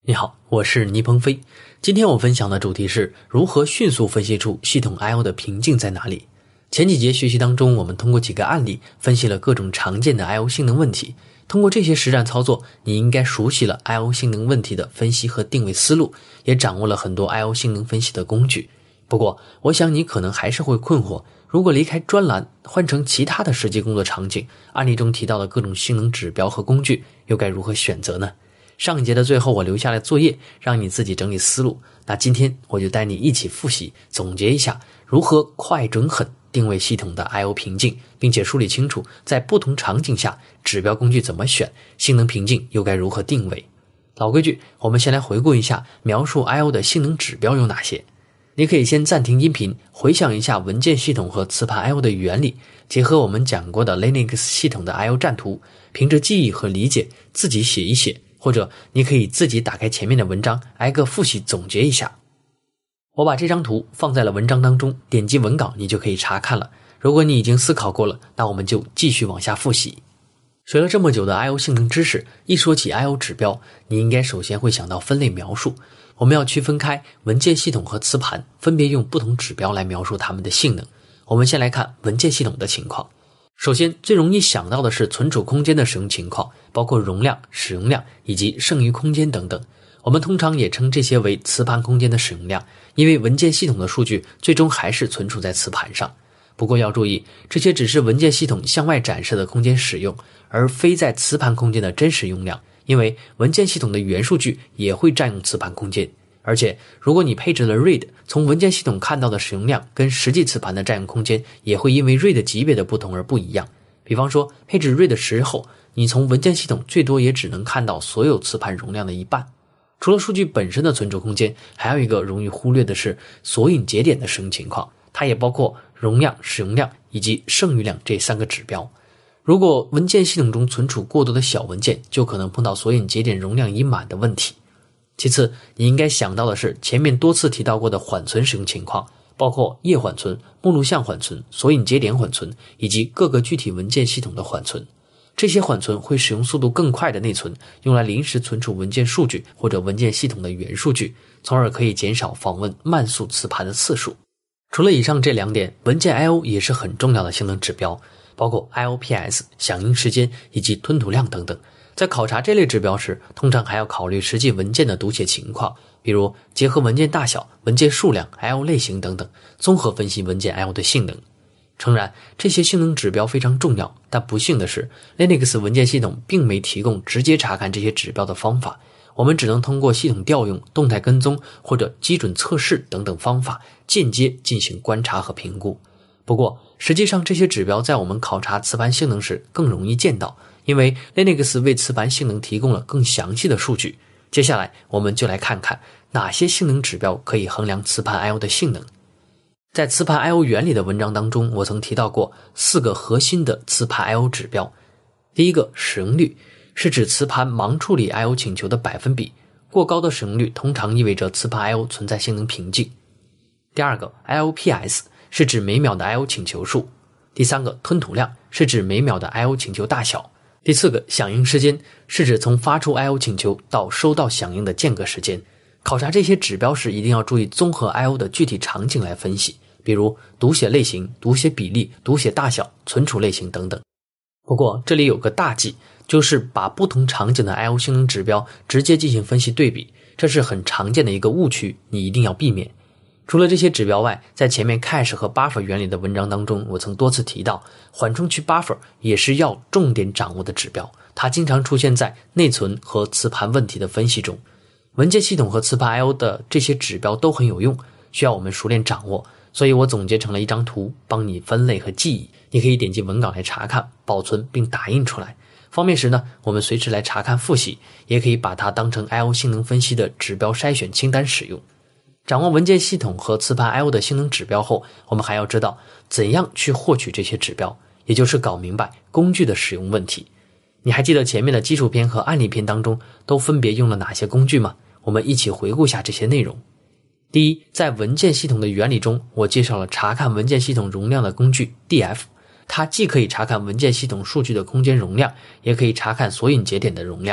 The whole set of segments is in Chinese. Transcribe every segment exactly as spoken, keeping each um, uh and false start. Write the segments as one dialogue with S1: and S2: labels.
S1: 你好，我是倪鹏飞。今天我分享的主题是如何迅速分析出系统 I O 的瓶颈在哪里。前几节学习当中，我们通过几个案例分析了各种常见的 I O 性能问题。通过这些实战操作，你应该熟悉了 I O 性能问题的分析和定位思路，也掌握了很多 I O 性能分析的工具。不过，我想你可能还是会困惑，如果离开专栏，换成其他的实际工作场景，案例中提到的各种性能指标和工具，又该如何选择呢？上一节的最后，我留下了作业，让你自己整理思路。那今天我就带你一起复习，总结一下如何快准狠定位系统的 I O 瓶颈，并且梳理清楚在不同场景下指标工具怎么选，性能瓶颈又该如何定位。老规矩，我们先来回顾一下描述 I O 的性能指标有哪些。你可以先暂停音频，回想一下文件系统和磁盘 I O 的原理，结合我们讲过的 Linux 系统的 I O 战图，凭着记忆和理解自己写一写，或者你可以自己打开前面的文章，挨个复习总结一下。我把这张图放在了文章当中，点击文稿你就可以查看了。如果你已经思考过了，那我们就继续往下复习。学了这么久的 I O 性能知识，一说起 I O 指标，你应该首先会想到分类描述。我们要区分开文件系统和磁盘，分别用不同指标来描述它们的性能。我们先来看文件系统的情况。首先，最容易想到的是存储空间的使用情况，包括容量、使用量以及剩余空间等等。我们通常也称这些为磁盘空间的使用量，因为文件系统的数据最终还是存储在磁盘上。不过要注意，这些只是文件系统向外展示的空间使用，而非在磁盘空间的真实用量，因为文件系统的原数据也会占用磁盘空间。而且如果你配置了 RAID， 从文件系统看到的使用量跟实际磁盘的占用空间也会因为 RAID 级别的不同而不一样。比方说配置 RAID 十后，你从文件系统最多也只能看到所有磁盘容量的一半。除了数据本身的存储空间，还有一个容易忽略的是索引节点的使用情况，它也包括容量、使用量以及剩余量这三个指标。如果文件系统中存储过多的小文件，就可能碰到索引节点容量已满的问题。其次，你应该想到的是前面多次提到过的缓存使用情况，包括页缓存、目录项缓存、索引节点缓存以及各个具体文件系统的缓存。这些缓存会使用速度更快的内存，用来临时存储文件数据或者文件系统的原数据，从而可以减少访问慢速磁盘的次数。除了以上这两点，文件 I O 也是很重要的性能指标，包括 I O P S、响应时间以及吞吐量等等。在考察这类指标时，通常还要考虑实际文件的读写情况，比如结合文件大小、文件数量、I O 类型等等，综合分析文件 I O 的性能。诚然，这些性能指标非常重要，但不幸的是 Linux 文件系统并没提供直接查看这些指标的方法，我们只能通过系统调用、动态跟踪或者基准测试等等方法间接进行观察和评估。不过实际上这些指标在我们考察磁盘性能时更容易见到，因为 Linux 为磁盘性能提供了更详细的数据。接下来我们就来看看哪些性能指标可以衡量磁盘 I O 的性能。在磁盘 I O 原理的文章当中，我曾提到过四个核心的磁盘 I O 指标。第一个，使用率，是指磁盘盲处理 I O 请求的百分比，过高的使用率通常意味着磁盘 I O 存在性能瓶颈。第二个， I O P S， 是指每秒的 I O 请求数。第三个，吞吐量，是指每秒的 I O 请求大小。第四个，响应时间，是指从发出 I O 请求到收到响应的间隔时间。考察这些指标时，一定要注意综合 I O 的具体场景来分析，比如读写类型、读写比例、读写大小、存储类型等等。不过这里有个大忌，就是把不同场景的 I O 性能指标直接进行分析对比，这是很常见的一个误区，你一定要避免。除了这些指标外，在前面 cache 和 buffer 原理的文章当中，我曾多次提到缓冲区 buffer 也是要重点掌握的指标，它经常出现在内存和磁盘问题的分析中。文件系统和磁盘 I O 的这些指标都很有用，需要我们熟练掌握，所以我总结成了一张图，帮你分类和记忆。你可以点击文稿来查看、保存并打印出来，方便时呢，我们随时来查看复习，也可以把它当成 I O 性能分析的指标筛选清单使用。掌握文件系统和磁盘 I O 的性能指标后，我们还要知道怎样去获取这些指标，也就是搞明白工具的使用问题。你还记得前面的基础篇和案例篇当中都分别用了哪些工具吗？我们一起回顾下这些内容。第一，在文件系统的原理中，我介绍了查看文件系统容量的工具 D F， 它既可以查看文件系统数据的空间容量，也可以查看索引节点的容量。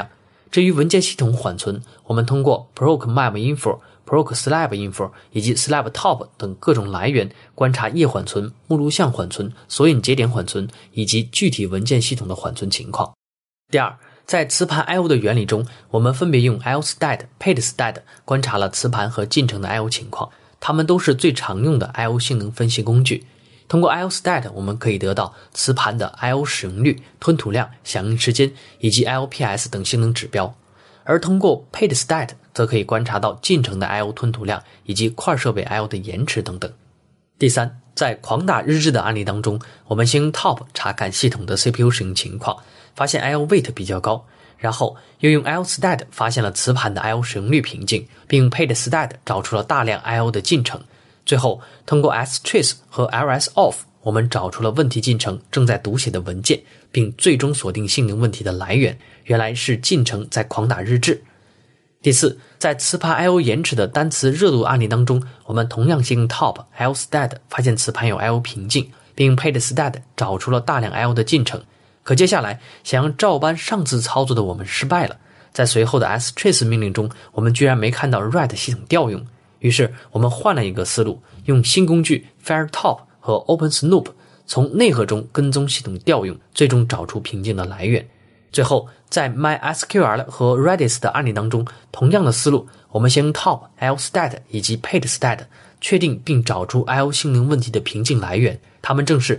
S1: 至于文件系统缓存，我们通过 proc map info、proc slab info 以及 slab top 等各种来源观察页缓存、目录项缓存、索引节点缓存以及具体文件系统的缓存情况。第二，在磁盘 I O 的原理中，我们分别用 iostat、pagestat 观察了磁盘和进程的 I O 情况，它们都是最常用的 I O 性能分析工具。通过 iostat 我们可以得到磁盘的 I O 使用率、吞吐量、响应时间以及 I O P S 等性能指标，而通过 pagestat 则可以观察到进程的 I O 吞吐量以及块设备 I O 的延迟等等。第三，在狂打日志的案例当中，我们先用 top 查看系统的 C P U 使用情况，发现 I O weight 比较高，然后又用 iostat 发现了磁盘的 I O 使用率瓶颈，并用 pagestat 找出了大量 I O 的进程。最后通过 strace 和 lsoff 我们找出了问题进程正在读写的文件，并最终锁定性能问题的来源，原来是进程在狂打日志。第四，在磁盘 I O 延迟的单词热度案例当中，我们同样先用 top iostat 发现磁盘有 I O 瓶颈，并用 pagestat 找出了大量 I O 的进程。可接下来想要照搬上次操作的我们失败了，在随后的 strace 命令中，我们居然没看到 write 系统调用，于是我们换了一个思路，用新工具 firetop 和 OpenSnoop 从内核中跟踪系统调用，最终找出瓶颈的来源。最后在 MySQL 和 Redis 的案例当中，同样的思路，我们先用 top iostat 以及 pagestat 确定并找出 I O 性能问题的瓶颈来源，它们正是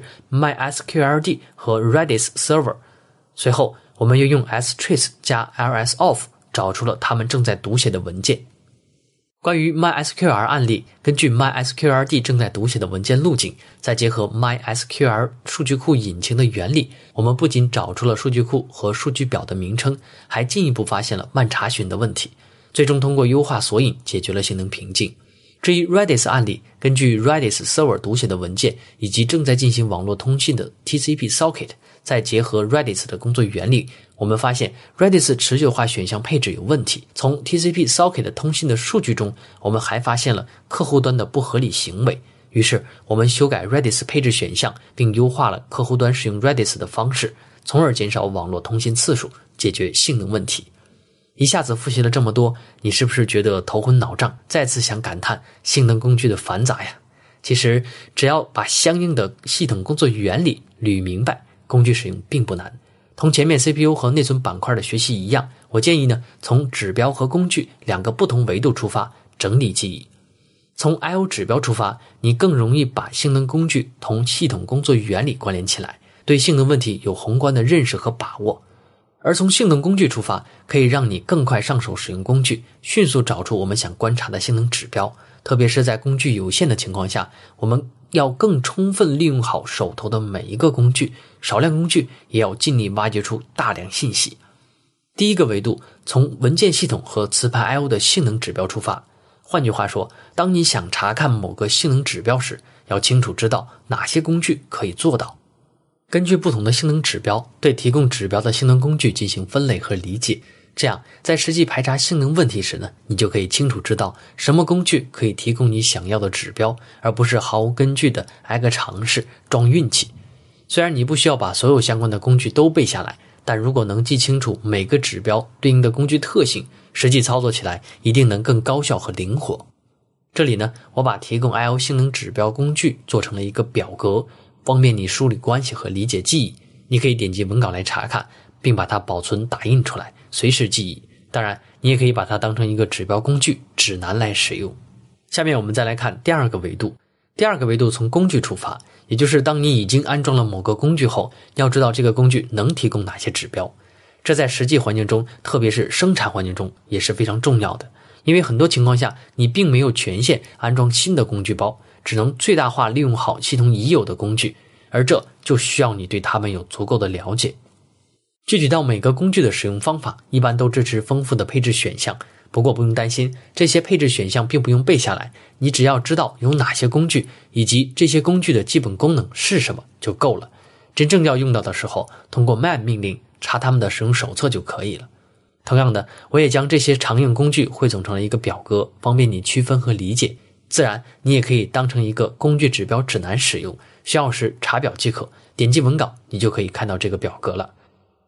S1: MySQLD 和 Redis Server。 随后我们又用 strace 加 lsoff 找出了它们正在读写的文件。关于 MySQL 案例，根据 MySQLD 正在读写的文件路径，再结合 MySQL 数据库引擎的原理，我们不仅找出了数据库和数据表的名称，还进一步发现了慢查询的问题，最终通过优化索引解决了性能瓶颈。至于 Redis 案例，根据 Redis Server 读写的文件以及正在进行网络通信的 T C P Socket， 再结合 Redis 的工作原理，我们发现 Redis 持久化选项配置有问题。从 T C P Socket 通信的数据中，我们还发现了客户端的不合理行为，于是我们修改 Redis 配置选项，并优化了客户端使用 Redis 的方式，从而减少网络通信次数，解决性能问题。一下子复习了这么多，你是不是觉得头昏脑胀，再次想感叹性能工具的繁杂呀？其实只要把相应的系统工作原理捋明白，工具使用并不难。同前面 C P U 和内存板块的学习一样，我建议呢，从指标和工具两个不同维度出发，整理记忆。从 I O 指标出发，你更容易把性能工具同系统工作原理关联起来，对性能问题有宏观的认识和把握。而从性能工具出发，可以让你更快上手使用工具，迅速找出我们想观察的性能指标。特别是在工具有限的情况下，我们要更充分利用好手头的每一个工具，少量工具也要尽力挖掘出大量信息。第一个维度，从文件系统和磁盘 I O 的性能指标出发。换句话说，当你想查看某个性能指标时，要清楚知道哪些工具可以做到。根据不同的性能指标，对提供指标的性能工具进行分类和理解，这样在实际排查性能问题时呢，你就可以清楚知道什么工具可以提供你想要的指标，而不是毫无根据的挨个尝试撞运气。虽然你不需要把所有相关的工具都背下来，但如果能记清楚每个指标对应的工具特性，实际操作起来一定能更高效和灵活。这里呢，我把提供 I O 性能指标工具做成了一个表格，方便你梳理关系和理解记忆。你可以点击文稿来查看，并把它保存打印出来，随时记忆。当然，你也可以把它当成一个指标工具指南来使用。下面我们再来看第二个维度。第二个维度从工具出发，也就是当你已经安装了某个工具后，要知道这个工具能提供哪些指标。这在实际环境中，特别是生产环境中也是非常重要的，因为很多情况下你并没有权限安装新的工具包，只能最大化利用好系统已有的工具，而这就需要你对它们有足够的了解。具体到每个工具的使用方法，一般都支持丰富的配置选项，不过不用担心，这些配置选项并不用背下来，你只要知道有哪些工具以及这些工具的基本功能是什么就够了。真正要用到的时候，通过 man 命令查他们的使用手册就可以了。同样的，我也将这些常用工具汇总成了一个表格，方便你区分和理解。自然，你也可以当成一个工具指标指南使用，需要时查表即可，点击文稿你就可以看到这个表格了。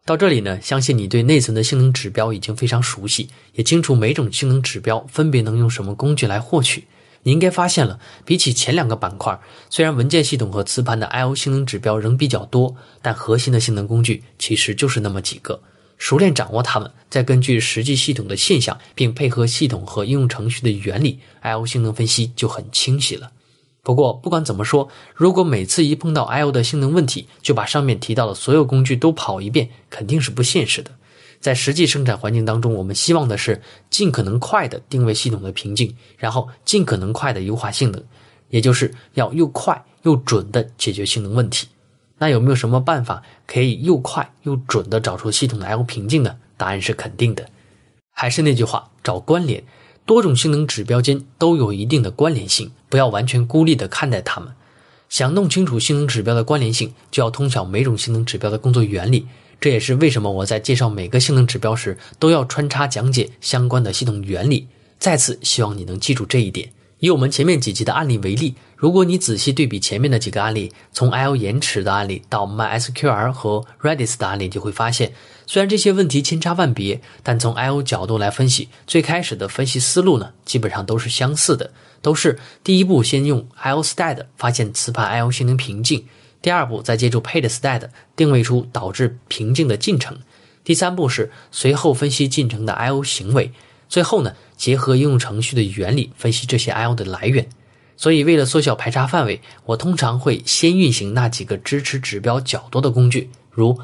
S1: 到这里呢，相信你对内存的性能指标已经非常熟悉，也清楚每种性能指标分别能用什么工具来获取。你应该发现了，比起前两个板块，虽然文件系统和磁盘的 I O 性能指标仍比较多，但核心的性能工具其实就是那么几个。熟练掌握它们，再根据实际系统的现象，并配合系统和应用程序的原理， I O 性能分析就很清晰了。不过不管怎么说，如果每次一碰到 I O 的性能问题，就把上面提到的所有工具都跑一遍，肯定是不现实的。在实际生产环境当中，我们希望的是尽可能快的定位系统的瓶颈，然后尽可能快的优化性能，也就是要又快又准的解决性能问题。那有没有什么办法可以又快又准的找出系统的 I O 瓶颈呢？答案是肯定的。还是那句话，找关联。多种性能指标间都有一定的关联性，不要完全孤立地看待它们。想弄清楚性能指标的关联性，就要通晓每种性能指标的工作原理。这也是为什么我在介绍每个性能指标时，都要穿插讲解相关的系统原理。再次希望你能记住这一点。以我们前面几集的案例为例，如果你仔细对比前面的几个案例，从 I O 延迟的案例到 MySQL 和 Redis 的案例，就会发现，虽然这些问题千差万别，但从 I O 角度来分析，最开始的分析思路呢，基本上都是相似的，都是第一步先用 iostat 发现磁盘 I O 性能瓶颈，第二步再借助 paidStat 定位出导致瓶颈的进程，第三步是随后分析进程的 I O 行为，最后呢，结合应用程序的原理分析这些 I O 的来源。所以为了缩小排查范围，我通常会先运行那几个支持指标较多的工具，如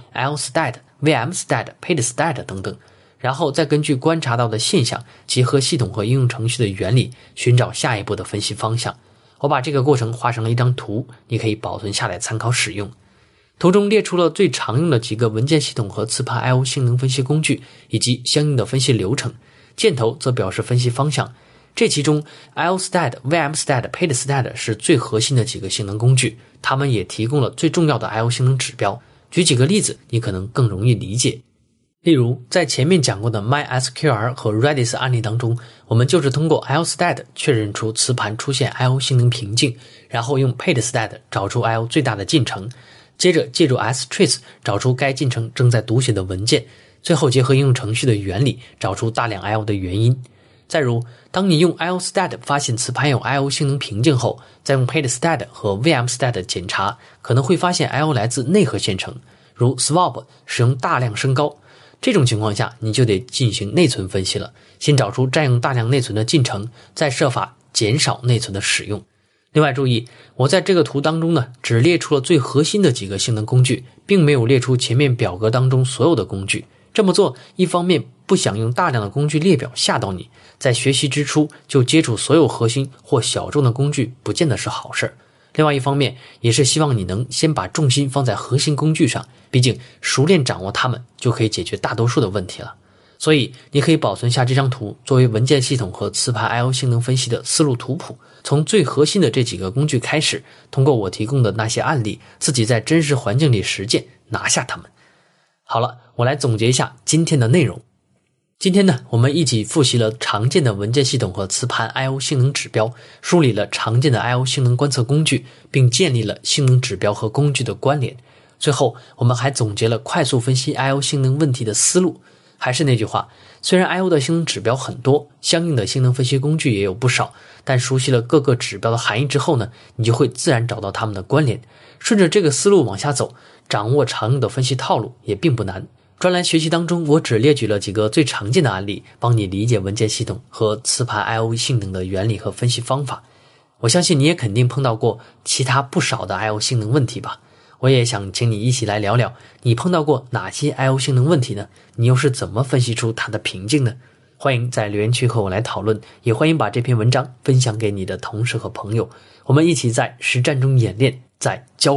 S1: iostat、vmstat、paidStat 等等，然后再根据观察到的现象，结合系统和应用程序的原理，寻找下一步的分析方向。我把这个过程画成了一张图，你可以保存下来参考使用。图中列出了最常用的几个文件系统和磁盘 I O 性能分析工具，以及相应的分析流程。箭头则表示分析方向。这其中 iostat、vmstat、paidStat 是最核心的几个性能工具，它们也提供了最重要的 I O 性能指标。举几个例子，你可能更容易理解。例如，在前面讲过的 MySQL 和 Redis 案例当中，我们就是通过 iostat 确认出磁盘出现 I O 性能瓶颈，然后用 paidStat 找出 I O 最大的进程，接着借助 strace 找出该进程正在读写的文件，最后结合应用程序的原理找出大量 I O 的原因。再如，当你用 iostat 发现磁盘有 I O 性能瓶颈后，再用 paidStat 和 vmstat 检查，可能会发现 I O 来自内核线程，如 swap 使用大量升高。这种情况下，你就得进行内存分析了，先找出占用大量内存的进程，再设法减少内存的使用。另外注意，我在这个图当中呢，只列出了最核心的几个性能工具，并没有列出前面表格当中所有的工具。这么做，一方面不想用大量的工具列表吓到你，在学习之初就接触所有核心或小众的工具，不见得是好事。另外一方面，也是希望你能先把重心放在核心工具上，毕竟熟练掌握它们，就可以解决大多数的问题了。所以你可以保存下这张图，作为文件系统和磁盘 I O 性能分析的思路图谱，从最核心的这几个工具开始，通过我提供的那些案例，自己在真实环境里实践，拿下它们。好了，我来总结一下今天的内容。今天呢，我们一起复习了常见的文件系统和磁盘 I O 性能指标，梳理了常见的 I O 性能观测工具，并建立了性能指标和工具的关联。最后，我们还总结了快速分析 I O 性能问题的思路。还是那句话，虽然 I O 的性能指标很多，相应的性能分析工具也有不少，但熟悉了各个指标的含义之后呢，你就会自然找到它们的关联。顺着这个思路往下走，掌握常用的分析套路也并不难。专栏学习当中，我只列举了几个最常见的案例，帮你理解文件系统和磁盘 I O 性能的原理和分析方法。我相信你也肯定碰到过其他不少的 I O 性能问题吧。我也想请你一起来聊聊，你碰到过哪些 I O 性能问题呢？你又是怎么分析出它的瓶颈呢？欢迎在留言区和我来讨论，也欢迎把这篇文章分享给你的同事和朋友，我们一起在实战中演练，在交